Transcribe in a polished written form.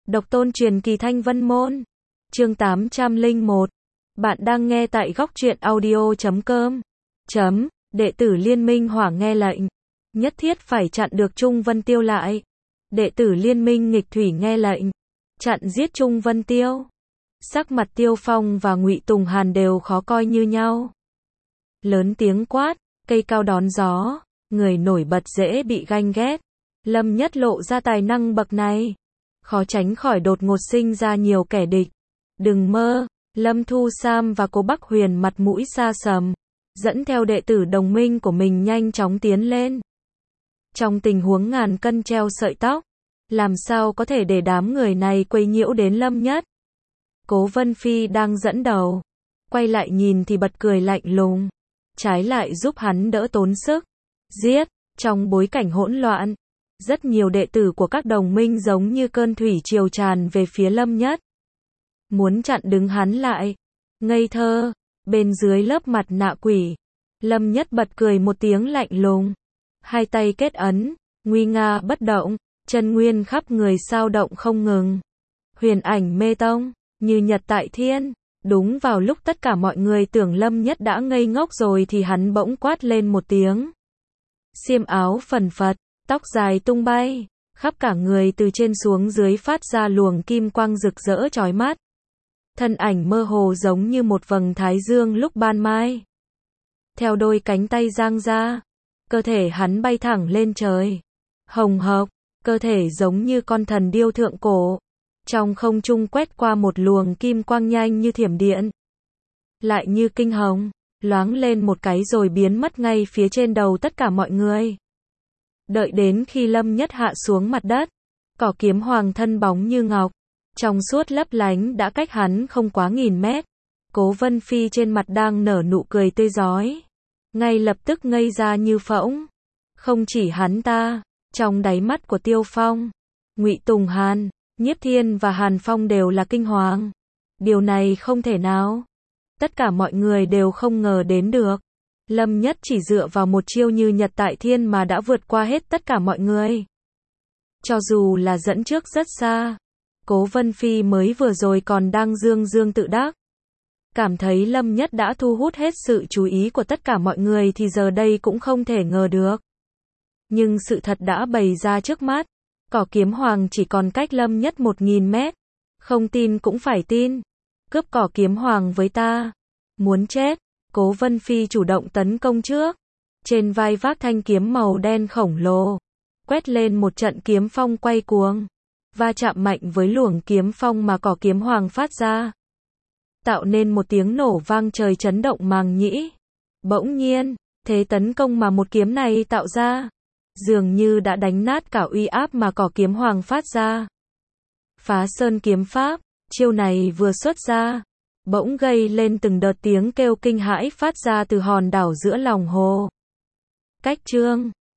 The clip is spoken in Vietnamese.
Độc tôn truyền kỳ Thanh Vân Môn. Chương 801. Bạn đang nghe tại góc truyện audio.com. Đệ tử Liên Minh Hỏa nghe lệnh. Nhất thiết phải chặn được Trung Vân Tiêu lại. Đệ tử Liên Minh Nghịch Thủy nghe lệnh. Chặn giết Trung Vân Tiêu. Sắc mặt Tiêu Phong và Ngụy Tùng Hàn đều khó coi như nhau. Lớn tiếng quát, cây cao đón gió, người nổi bật dễ bị ganh ghét. Lâm Nhất lộ ra tài năng bậc này, khó tránh khỏi đột ngột sinh ra nhiều kẻ địch. Đừng mơ. Lâm Thu Sam và Cố Bắc Huyền mặt mũi xa sầm, dẫn theo đệ tử đồng minh của mình nhanh chóng tiến lên. Trong tình huống ngàn cân treo sợi tóc, làm sao có thể để đám người này quấy nhiễu đến Lâm Nhất. Cố Vân Phi đang dẫn đầu, quay lại nhìn thì bật cười lạnh lùng, trái lại giúp hắn đỡ tốn sức. Giết. Trong bối cảnh hỗn loạn, rất nhiều đệ tử của các đồng minh giống như cơn thủy triều tràn về phía Lâm Nhất, muốn chặn đứng hắn lại. Ngây thơ. Bên dưới lớp mặt nạ quỷ, Lâm Nhất bật cười một tiếng lạnh lùng, hai tay kết ấn, nguy nga bất động, chân nguyên khắp người sao động không ngừng. Huyền ảnh mê tông, như nhật tại thiên. Đúng vào lúc tất cả mọi người tưởng Lâm Nhất đã ngây ngốc rồi thì hắn bỗng quát lên một tiếng. Xiêm áo phần phật, tóc dài tung bay, khắp cả người từ trên xuống dưới phát ra luồng kim quang rực rỡ chói mắt. Thân ảnh mơ hồ giống như một vầng thái dương lúc ban mai. Theo đôi cánh tay giang ra, cơ thể hắn bay thẳng lên trời. Hồng hộc, cơ thể giống như con thần điêu thượng cổ. Trong không trung quét qua một luồng kim quang nhanh như thiểm điện, lại như kinh hồng, loáng lên một cái rồi biến mất ngay phía trên đầu tất cả mọi người. Đợi đến khi Lâm Nhất hạ xuống mặt đất, cỏ kiếm hoàng thân bóng như ngọc, trong suốt lấp lánh đã cách hắn không quá 1000 mét. Cố Vân Phi trên mặt đang nở nụ cười tươi rói, ngay lập tức ngây ra như phỗng. Không chỉ hắn ta, trong đáy mắt của Tiêu Phong, Ngụy Tùng Hàn, Nhiếp Thiên và Hàn Phong đều là kinh hoàng. Điều này không thể nào. Tất cả mọi người đều không ngờ đến được. Lâm Nhất chỉ dựa vào một chiêu như nhật tại thiên mà đã vượt qua hết tất cả mọi người. Cho dù là dẫn trước rất xa, Cố Vân Phi mới vừa rồi còn đang dương dương tự đắc, cảm thấy Lâm Nhất đã thu hút hết sự chú ý của tất cả mọi người thì giờ đây cũng không thể ngờ được. Nhưng sự thật đã bày ra trước mắt, cỏ kiếm hoàng chỉ còn cách Lâm Nhất 1000 mét. Không tin cũng phải tin. Cướp cỏ kiếm hoàng với ta. Muốn chết. Cố Vân Phi chủ động tấn công trước. Trên vai vác thanh kiếm màu đen khổng lồ, quét lên một trận kiếm phong quay cuồng, va chạm mạnh với luồng kiếm phong mà cỏ kiếm hoàng phát ra, tạo nên một tiếng nổ vang trời chấn động màng nhĩ. Bỗng nhiên, thế tấn công mà một kiếm này tạo ra, dường như đã đánh nát cả uy áp mà cỏ kiếm hoàng phát ra. Phá sơn kiếm pháp, chiêu này vừa xuất ra, bỗng gây lên từng đợt tiếng kêu kinh hãi phát ra từ hòn đảo giữa lòng hồ. Cách chương